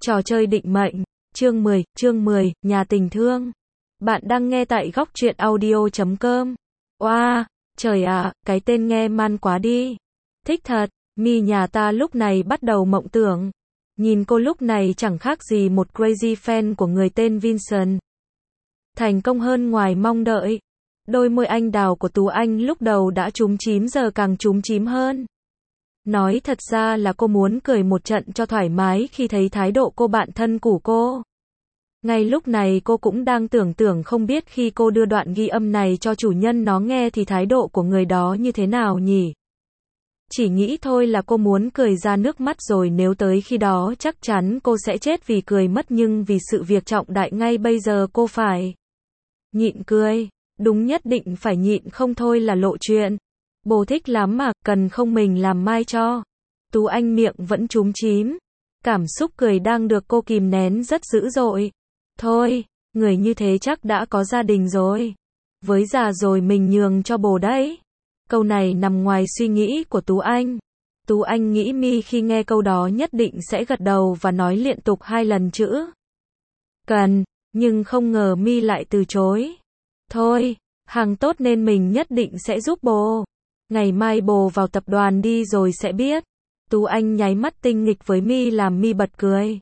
Trò chơi định mệnh, chương 10, nhà tình thương. Bạn đang nghe tại góc truyện audio.com. Oa, trời ạ, cái tên nghe man quá đi. Thích thật, Mi nhà ta lúc này bắt đầu mộng tưởng. Nhìn cô lúc này chẳng khác gì một crazy fan của người tên Vincent. Thành công hơn ngoài mong đợi. Đôi môi anh đào của Tú Anh lúc đầu đã chúm chím giờ càng chúm chím hơn. Nói thật ra là cô muốn cười một trận cho thoải mái khi thấy thái độ cô bạn thân của cô. Ngay lúc này cô cũng đang tưởng không biết khi cô đưa đoạn ghi âm này cho chủ nhân nó nghe thì thái độ của người đó như thế nào nhỉ? Chỉ nghĩ thôi là cô muốn cười ra nước mắt rồi, nếu tới khi đó chắc chắn cô sẽ chết vì cười mất, nhưng vì sự việc trọng đại ngay bây giờ cô phải nhịn cười. Đúng, nhất định phải nhịn, không thôi là lộ chuyện. Bố thích lắm mà, cần không mình làm mai cho. Tú Anh miệng vẫn chúm chím. Cảm xúc cười đang được cô kìm nén rất dữ dội. Thôi, người như thế chắc đã có gia đình rồi. Với già rồi mình nhường cho bồ đấy. Câu này nằm ngoài suy nghĩ của Tú Anh. Tú Anh nghĩ Mi khi nghe câu đó nhất định sẽ gật đầu và nói liên tục 2 lần chữ cần, nhưng không ngờ Mi lại từ chối. Thôi, hàng tốt nên mình nhất định sẽ giúp bồ. Ngày mai bồ vào tập đoàn đi rồi sẽ biết. Tú Anh nháy mắt tinh nghịch với Mi làm Mi bật cười.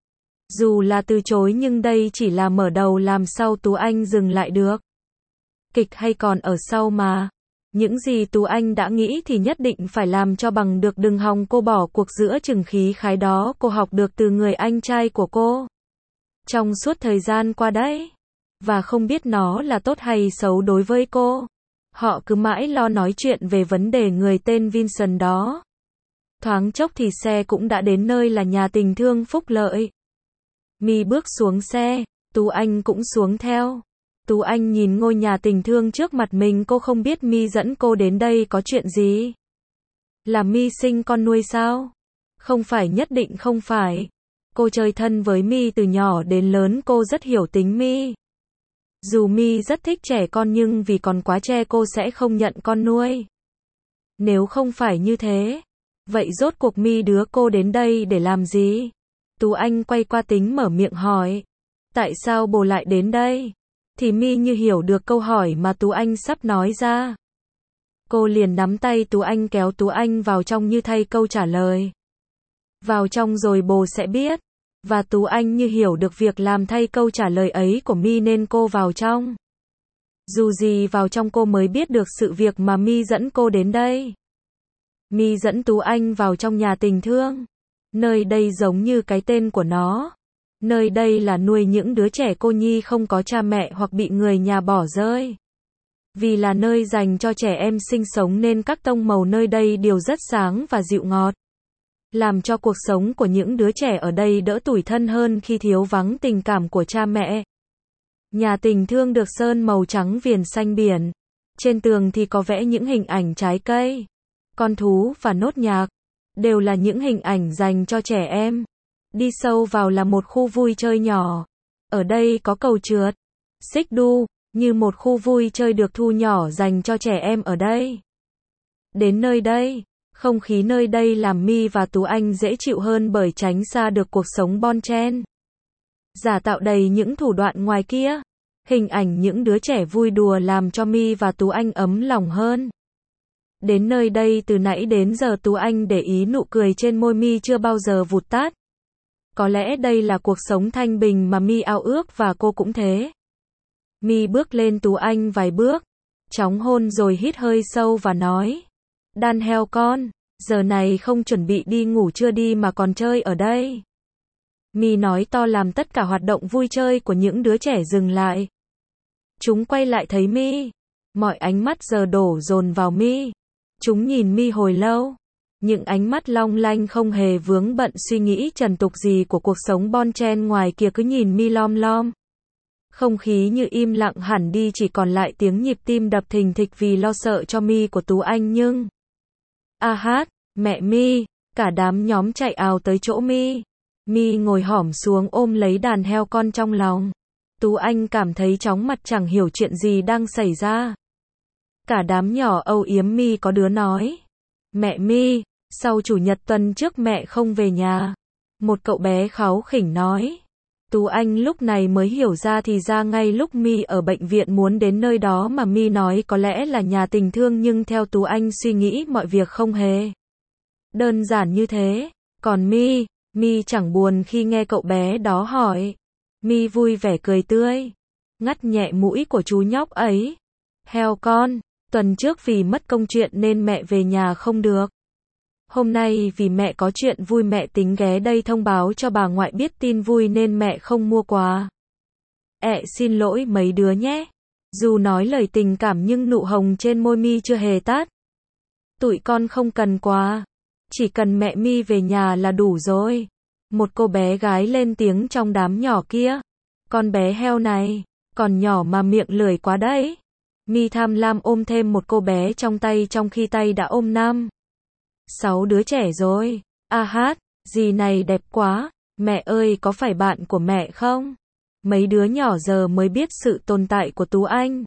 Dù là từ chối nhưng đây chỉ là mở đầu, làm sao Tú Anh dừng lại được. Kịch hay còn ở sau mà. Những gì Tú Anh đã nghĩ thì nhất định phải làm cho bằng được, đừng hòng cô bỏ cuộc giữa chừng. Khí khái đó cô học được từ người anh trai của cô trong suốt thời gian qua đấy. Và không biết nó là tốt hay xấu đối với cô. Họ cứ mãi lo nói chuyện về vấn đề người tên Vincent đó. Thoáng chốc thì xe cũng đã đến nơi là nhà tình thương Phúc Lợi. Mi bước xuống xe, Tú Anh cũng xuống theo. Tú Anh nhìn ngôi nhà tình thương trước mặt mình, cô không biết Mi dẫn cô đến đây có chuyện gì. Là Mi sinh con nuôi sao? Không phải, nhất định không phải. Cô chơi thân với Mi từ nhỏ đến lớn, cô rất hiểu tính Mi. Dù Mi rất thích trẻ con nhưng vì còn quá trẻ cô sẽ không nhận con nuôi. Nếu không phải như thế, vậy rốt cuộc Mi đưa cô đến đây để làm gì? Tú Anh quay qua tính mở miệng hỏi. Tại sao bồ lại đến đây? Thì Mi như hiểu được câu hỏi mà Tú Anh sắp nói ra. Cô liền nắm tay Tú Anh kéo Tú Anh vào trong như thay câu trả lời. Vào trong rồi bồ sẽ biết. Và Tú Anh như hiểu được việc làm thay câu trả lời ấy của Mi nên cô vào trong. Dù gì vào trong cô mới biết được sự việc mà Mi dẫn cô đến đây. Mi dẫn Tú Anh vào trong nhà tình thương. Nơi đây giống như cái tên của nó. Nơi đây là nuôi những đứa trẻ cô nhi không có cha mẹ hoặc bị người nhà bỏ rơi. Vì là nơi dành cho trẻ em sinh sống nên các tông màu nơi đây đều rất sáng và dịu ngọt. Làm cho cuộc sống của những đứa trẻ ở đây đỡ tủi thân hơn khi thiếu vắng tình cảm của cha mẹ. Nhà tình thương được sơn màu trắng viền xanh biển. Trên tường thì có vẽ những hình ảnh trái cây, con thú và nốt nhạc. Đều là những hình ảnh dành cho trẻ em. Đi sâu vào là một khu vui chơi nhỏ. Ở đây có cầu trượt, xích đu, như một khu vui chơi được thu nhỏ dành cho trẻ em ở đây. Đến nơi đây, không khí nơi đây làm Mi và Tú Anh dễ chịu hơn bởi tránh xa được cuộc sống bon chen. Giả tạo đầy những thủ đoạn ngoài kia. Hình ảnh những đứa trẻ vui đùa làm cho Mi và Tú Anh ấm lòng hơn. Đến nơi đây từ nãy đến giờ Tú Anh để ý nụ cười trên môi Mi chưa bao giờ vụt tắt. Có lẽ đây là cuộc sống thanh bình mà Mi ao ước và cô cũng thế. Mi bước lên Tú Anh vài bước, chóng hôn rồi hít hơi sâu và nói. Đàn heo con, giờ này không chuẩn bị đi ngủ chưa đi mà còn chơi ở đây. Mi nói to làm tất cả hoạt động vui chơi của những đứa trẻ dừng lại. Chúng quay lại thấy Mi. Mọi ánh mắt giờ đổ dồn vào Mi. Chúng nhìn Mi hồi lâu. Những ánh mắt long lanh không hề vướng bận suy nghĩ trần tục gì của cuộc sống bon chen ngoài kia, cứ nhìn Mi lom lom. Không khí như im lặng hẳn đi, chỉ còn lại tiếng nhịp tim đập thình thịch vì lo sợ cho Mi của Tú Anh. Nhưng a hát, mẹ Mi, cả đám nhóm chạy ào tới chỗ Mi. Mi ngồi hõm xuống ôm lấy đàn heo con trong lòng. Tú Anh cảm thấy chóng mặt, chẳng hiểu chuyện gì đang xảy ra. Cả đám nhỏ âu yếm Mi, có đứa nói. Mẹ Mi, sau chủ nhật tuần trước mẹ không về nhà. Một cậu bé kháu khỉnh nói. Tú Anh lúc này mới hiểu ra thì ra ngay lúc My ở bệnh viện muốn đến nơi đó mà My nói có lẽ là nhà tình thương, nhưng theo Tú Anh suy nghĩ mọi việc không hề đơn giản như thế. Còn My chẳng buồn khi nghe cậu bé đó hỏi. My vui vẻ cười tươi, ngắt nhẹ mũi của chú nhóc ấy. Heo con, tuần trước vì mất công chuyện nên mẹ về nhà không được. Hôm nay vì mẹ có chuyện vui mẹ tính ghé đây thông báo cho bà ngoại biết tin vui nên mẹ không mua quà. Xin lỗi mấy đứa nhé. Dù nói lời tình cảm nhưng nụ hồng trên môi My chưa hề tắt. Tụi con không cần quà, chỉ cần mẹ My về nhà là đủ rồi. Một cô bé gái lên tiếng trong đám nhỏ kia. Con bé heo này, còn nhỏ mà miệng lười quá đấy. My tham lam ôm thêm một cô bé trong tay trong khi tay đã ôm 6 đứa trẻ rồi. Dì này đẹp quá. Mẹ ơi, có phải bạn của mẹ không? Mấy đứa nhỏ giờ mới biết sự tồn tại của Tú Anh.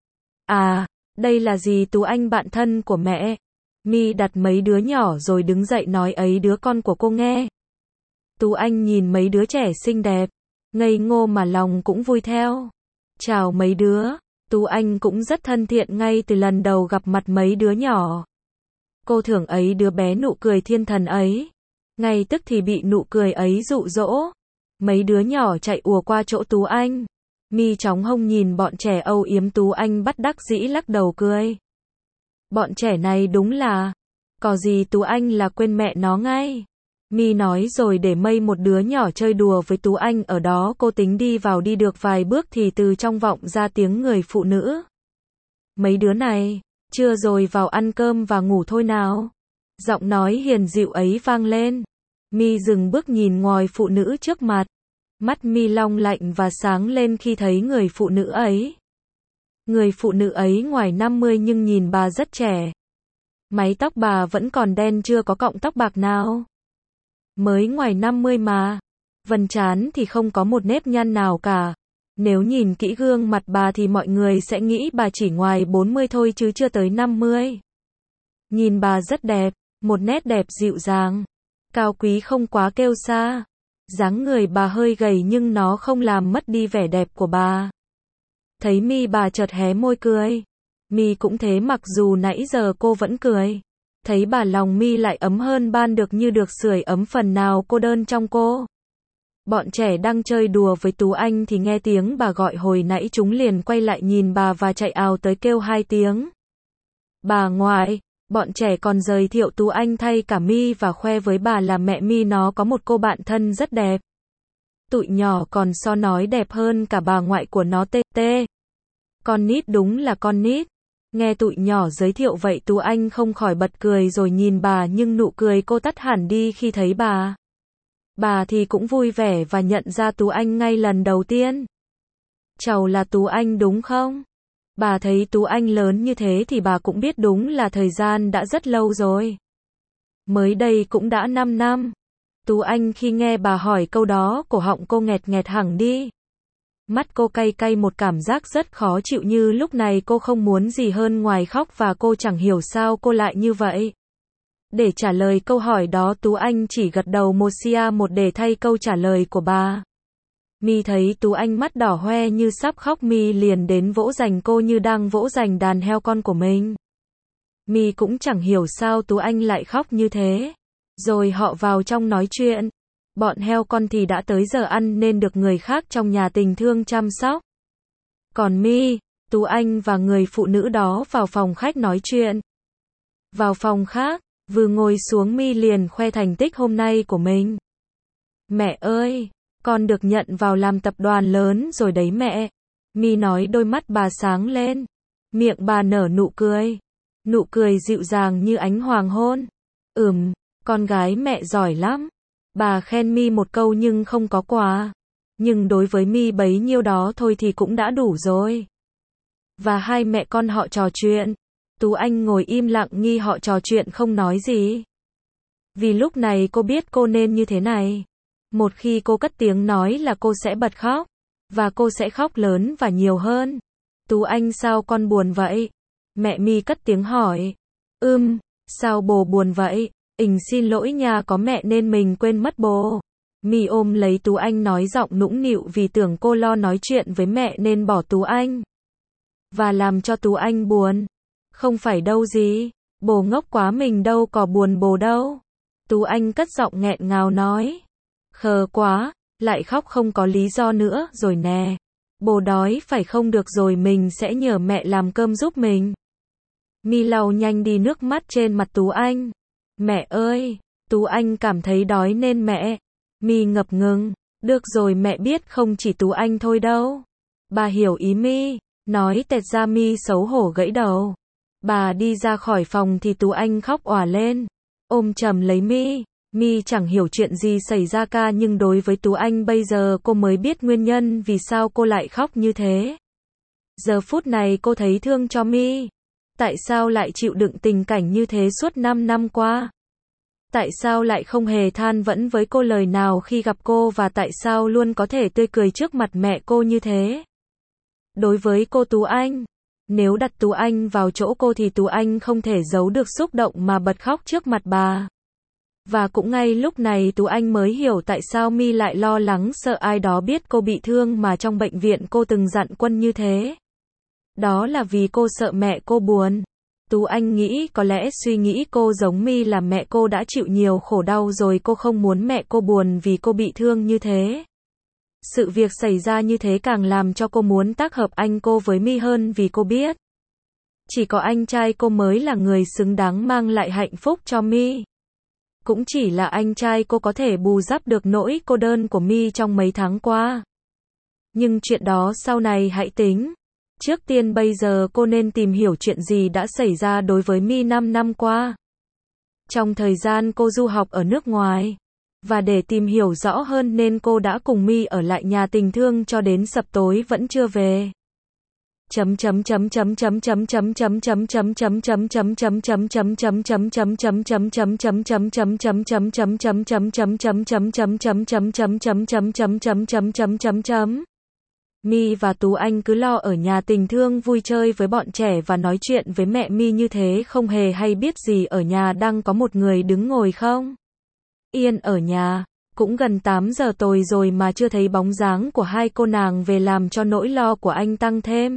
Đây là dì Tú Anh, bạn thân của mẹ. My đặt mấy đứa nhỏ rồi đứng dậy nói ấy đứa con của cô nghe. Tú Anh nhìn mấy đứa trẻ xinh đẹp, ngây ngô mà lòng cũng vui theo. Chào mấy đứa. Tú Anh cũng rất thân thiện ngay từ lần đầu gặp mặt mấy đứa nhỏ. Cô thưởng ấy đứa bé nụ cười thiên thần ấy. Ngay tức thì bị nụ cười ấy dụ dỗ. Mấy đứa nhỏ chạy ùa qua chỗ Tú Anh. My chóng hông nhìn bọn trẻ âu yếm. Tú Anh bất đắc dĩ lắc đầu cười. Bọn trẻ này đúng là, có gì Tú Anh là quên mẹ nó ngay. My nói rồi để mây một đứa nhỏ chơi đùa với Tú Anh ở đó. Cô tính đi vào, đi được vài bước thì từ trong vọng ra tiếng người phụ nữ. Mấy đứa này, trưa rồi vào ăn cơm và ngủ thôi nào. Giọng nói hiền dịu ấy vang lên. My dừng bước nhìn ngòi phụ nữ trước mặt. Mắt My long lạnh và sáng lên khi thấy người phụ nữ ấy. Người phụ nữ ấy ngoài 50 nhưng nhìn bà rất trẻ. Mái tóc bà vẫn còn đen, chưa có cọng tóc bạc nào. Mới ngoài 50 mà. Vân trán thì không có một nếp nhăn nào cả. Nếu nhìn kỹ gương mặt bà thì mọi người sẽ nghĩ bà chỉ ngoài 40 thôi chứ chưa tới 50. Nhìn bà rất đẹp, một nét đẹp dịu dàng, cao quý không quá kêu xa. Dáng người bà hơi gầy nhưng nó không làm mất đi vẻ đẹp của bà. Thấy My bà chợt hé môi cười. My cũng thế, mặc dù nãy giờ cô vẫn cười. Thấy bà lòng My lại ấm hơn ban, được như được sưởi ấm phần nào cô đơn trong cô. Bọn trẻ đang chơi đùa với Tú Anh thì nghe tiếng bà gọi hồi nãy, chúng liền quay lại nhìn bà và chạy ào tới kêu 2 tiếng. Bà ngoại. Bọn trẻ còn giới thiệu Tú Anh thay cả My và khoe với bà là mẹ My nó có một cô bạn thân rất đẹp. Tụi nhỏ còn so nói đẹp hơn cả bà ngoại của nó. Con nít, đúng là con nít. Nghe tụi nhỏ giới thiệu vậy Tú Anh không khỏi bật cười rồi nhìn bà, nhưng nụ cười cô tắt hẳn đi khi thấy bà. Bà thì cũng vui vẻ và nhận ra Tú Anh ngay lần đầu tiên. Cháu là Tú Anh đúng không? Bà thấy Tú Anh lớn như thế thì bà cũng biết đúng là thời gian đã rất lâu rồi. Mới đây cũng đã 5 năm. Tú Anh khi nghe bà hỏi câu đó, cổ họng cô nghẹt nghẹt hẳn đi. Mắt cô cay cay, một cảm giác rất khó chịu, như lúc này cô không muốn gì hơn ngoài khóc, và cô chẳng hiểu sao cô lại như vậy. Để trả lời câu hỏi đó, Tú Anh chỉ gật đầu một để thay câu trả lời của bà. My thấy Tú Anh mắt đỏ hoe như sắp khóc, My liền đến vỗ dành cô như đang vỗ dành đàn heo con của mình. My cũng chẳng hiểu sao Tú Anh lại khóc như thế. Rồi họ vào trong nói chuyện. Bọn heo con thì đã tới giờ ăn nên được người khác trong nhà tình thương chăm sóc. Còn My, Tú Anh và người phụ nữ đó vào phòng khách nói chuyện. Vào phòng khác, vừa ngồi xuống My liền khoe thành tích hôm nay của mình. Mẹ ơi, con được nhận vào làm tập đoàn lớn rồi đấy mẹ. My nói, đôi mắt bà sáng lên. Miệng bà nở nụ cười. Nụ cười dịu dàng như ánh hoàng hôn. Con gái mẹ giỏi lắm. Bà khen My một câu nhưng không có quà. Nhưng đối với My bấy nhiêu đó thôi thì cũng đã đủ rồi. Và hai mẹ con họ trò chuyện. Tú Anh ngồi im lặng nghi họ trò chuyện không nói gì. Vì lúc này cô biết cô nên như thế này. Một khi cô cất tiếng nói là cô sẽ bật khóc. Và cô sẽ khóc lớn và nhiều hơn. Tú Anh, sao con buồn vậy? Mẹ My cất tiếng hỏi. Sao bồ buồn vậy? Xin lỗi nha, có mẹ nên mình quên mất bồ. My ôm lấy Tú Anh nói giọng nũng nịu vì tưởng cô lo nói chuyện với mẹ nên bỏ Tú Anh. Và làm cho Tú Anh buồn. Không phải đâu gì, bồ ngốc quá mình đâu có buồn bồ đâu. Tú Anh cất giọng nghẹn ngào nói. Khờ quá, lại khóc không có lý do nữa rồi nè. Bồ đói phải không được rồi mình sẽ nhờ mẹ làm cơm giúp mình. My lau nhanh đi nước mắt trên mặt Tú Anh. Mẹ ơi, Tú Anh cảm thấy đói nên mẹ. My ngập ngừng. Được rồi mẹ biết không chỉ Tú Anh thôi đâu. Bà hiểu ý My. Nói tẹt ra My xấu hổ gãy đầu. Bà đi ra khỏi phòng thì Tú Anh khóc òa lên. Ôm chầm lấy My. My chẳng hiểu chuyện gì xảy ra cả nhưng đối với Tú Anh bây giờ cô mới biết nguyên nhân vì sao cô lại khóc như thế. Giờ phút này cô thấy thương cho My. Tại sao lại chịu đựng tình cảnh như thế suốt 5 năm qua? Tại sao lại không hề than vãn với cô lời nào khi gặp cô và tại sao luôn có thể tươi cười trước mặt mẹ cô như thế? Đối với cô Tú Anh, nếu đặt Tú Anh vào chỗ cô thì Tú Anh không thể giấu được xúc động mà bật khóc trước mặt bà. Và cũng ngay lúc này Tú Anh mới hiểu tại sao My lại lo lắng sợ ai đó biết cô bị thương mà trong bệnh viện cô từng dặn Quân như thế. Đó là vì cô sợ mẹ cô buồn. Tú Anh nghĩ có lẽ suy nghĩ cô giống My là mẹ cô đã chịu nhiều khổ đau rồi cô không muốn mẹ cô buồn vì cô bị thương như thế. Sự việc xảy ra như thế càng làm cho cô muốn tác hợp anh cô với My hơn vì cô biết chỉ có anh trai cô mới là người xứng đáng mang lại hạnh phúc cho My. Cũng chỉ là anh trai cô có thể bù đắp được nỗi cô đơn của My trong mấy tháng qua. Nhưng chuyện đó sau này hãy tính. Trước tiên bây giờ cô nên tìm hiểu chuyện gì đã xảy ra đối với My 5 năm qua. Trong thời gian cô du học ở nước ngoài. Và để tìm hiểu rõ hơn nên cô đã cùng My ở lại nhà tình thương cho đến sập tối vẫn chưa về. My và Tú Anh cứ lo ở nhà tình thương vui chơi với bọn trẻ và nói chuyện với mẹ My như thế không hề hay biết gì ở nhà đang có một người đứng ngồi không yên ở nhà. Cũng gần 8 giờ tối rồi mà chưa thấy bóng dáng của hai cô nàng về làm cho nỗi lo của anh tăng thêm.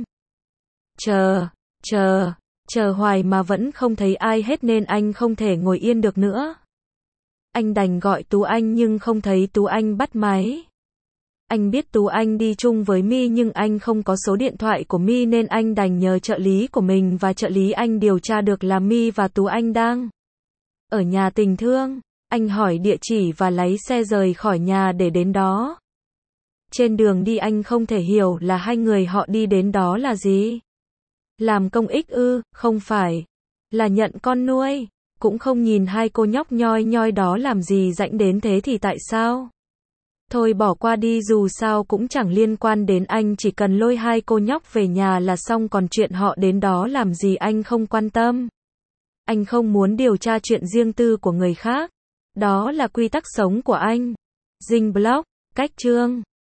Chờ hoài mà vẫn không thấy ai hết nên anh không thể ngồi yên được nữa. Anh đành gọi Tú Anh nhưng không thấy Tú Anh bắt máy. Anh biết Tú Anh đi chung với My nhưng anh không có số điện thoại của My nên anh đành nhờ trợ lý của mình và trợ lý anh điều tra được là My và Tú Anh đang ở nhà tình thương. Anh hỏi địa chỉ và lái xe rời khỏi nhà để đến đó. Trên đường đi anh không thể hiểu là hai người họ đi đến đó là gì. Làm công ích ư, không phải. Là nhận con nuôi. Cũng không nhìn hai cô nhóc nhoi nhoi đó làm gì rảnh đến thế thì tại sao? Thôi bỏ qua đi dù sao cũng chẳng liên quan đến anh chỉ cần lôi hai cô nhóc về nhà là xong còn chuyện họ đến đó làm gì anh không quan tâm. Anh không muốn điều tra chuyện riêng tư của người khác. Đó là quy tắc sống của anh. Dinh blog, cách chương.